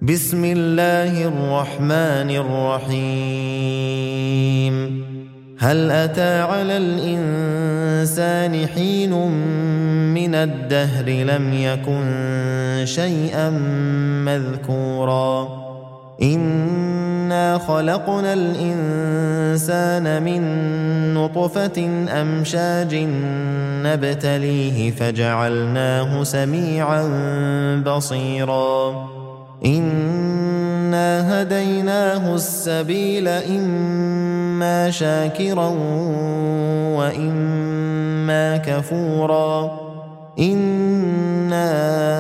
بسم الله الرحمن الرحيم هل أتى على الإنسان حين من الدهر لم يكن شيئا مذكورا إنا خلقنا الإنسان من نطفة أمشاج نبتليه فجعلناه سميعا بصيرا إنا هديناه السبيل إما شاكرا وإما كفورا إنا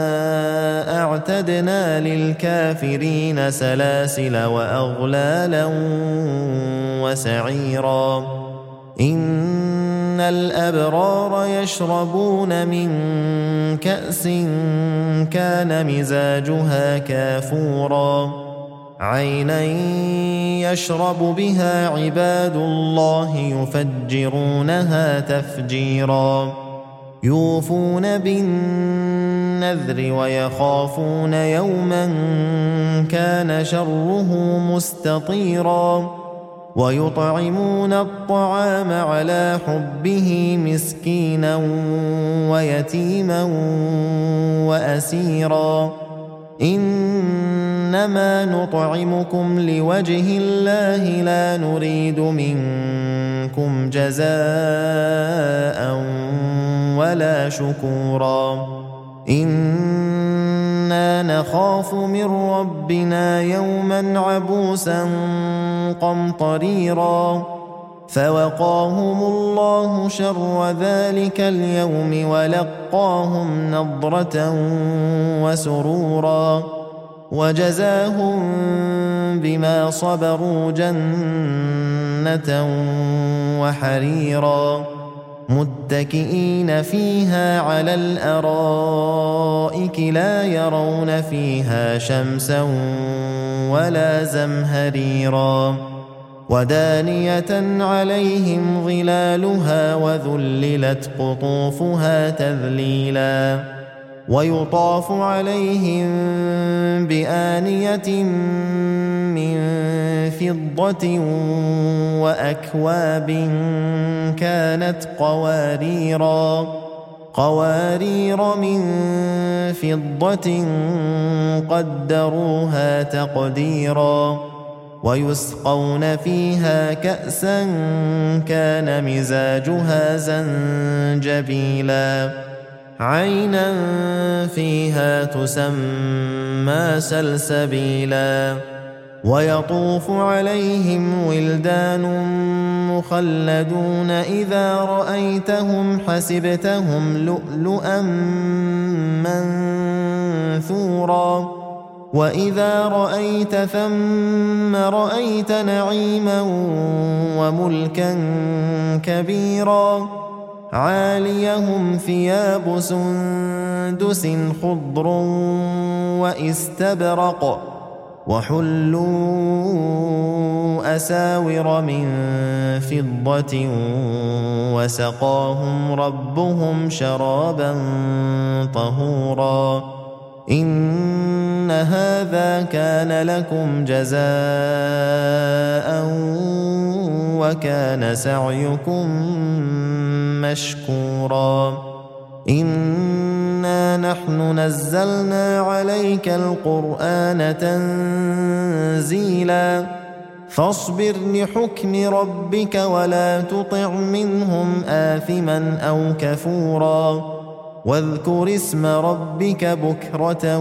أعتدنا للكافرين سلاسل وأغلالا وسعيرا إن الأبرار يشربون من كأس كان مزاجها كافورا عينا يشرب بها عباد الله يفجرونها تفجيرا يوفون بالنذر ويخافون يوما كان شره مستطيرا ويطعمون الطعام على حبه مسكينا ويتيما وأسيرا إنما نطعمكم لوجه الله لا نريد منكم جزاء ولا شكورا إنا نخاف من ربنا يوما عبوسا قمطريرا فوقاهم الله شر ذلك اليوم ولقاهم نضرة وسرورا وجزاهم بما صبروا جنة وحريرا متكئين فيها على الأرائك لا يرون فيها شمسا ولا زمهريرا ودانية عليهم ظلالها وذللت قطوفها تذليلا ويطاف عليهم بآنية من فضة وأكواب كانت قوارير من فضة قدروها تقديرا ويسقون فيها كأسا كان مزاجها زنجبيلا عينا فيها تسمى سلسبيلا ويطوف عليهم ولدان مخلدون إذا رأيتهم حسبتهم لؤلؤا منثورا وإذا رأيت ثم رأيت نعيما وملكا كبيرا عاليهم ثياب سندس خضر واستبرق وحلوا أساور من فضة وسقاهم ربهم شرابا طهورا إن هذا كان لكم جزاء وكان سعيكم مشكورا إنا نحن نزلنا عليك القرآن تنزيلا فاصبر لحكم ربك ولا تطع منهم آثما أو كفورا واذكر اسم ربك بكرة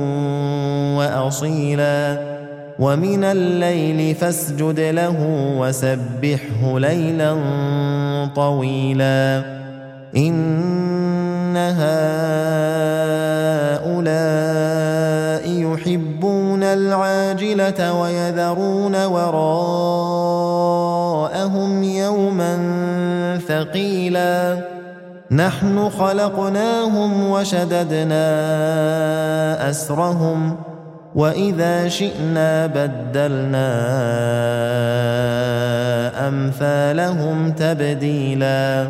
وأصيلا ومن الليل فاسجد له وسبحه ليلا طويلا إن هؤلاء يحبون العاجلة ويذرون وراءهم يوما ثقيلا نحن خلقناهم وشددنا أسرهم وإذا شئنا بدلنا أمثالهم تبديلا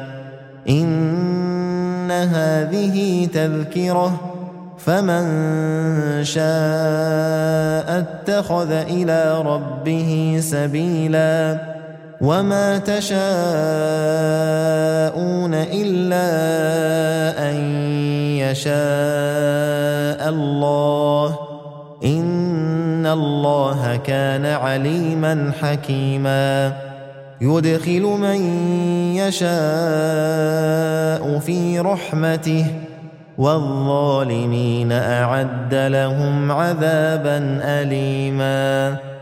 إن هذه تذكرة فمن شاء اتخذ إلى ربه سبيلا وما تشاءون إلا أن يشاء الله إن الله كان عليما حكيما يدخل من يشاء في رحمته والظالمين أعد لهم عذابا أليما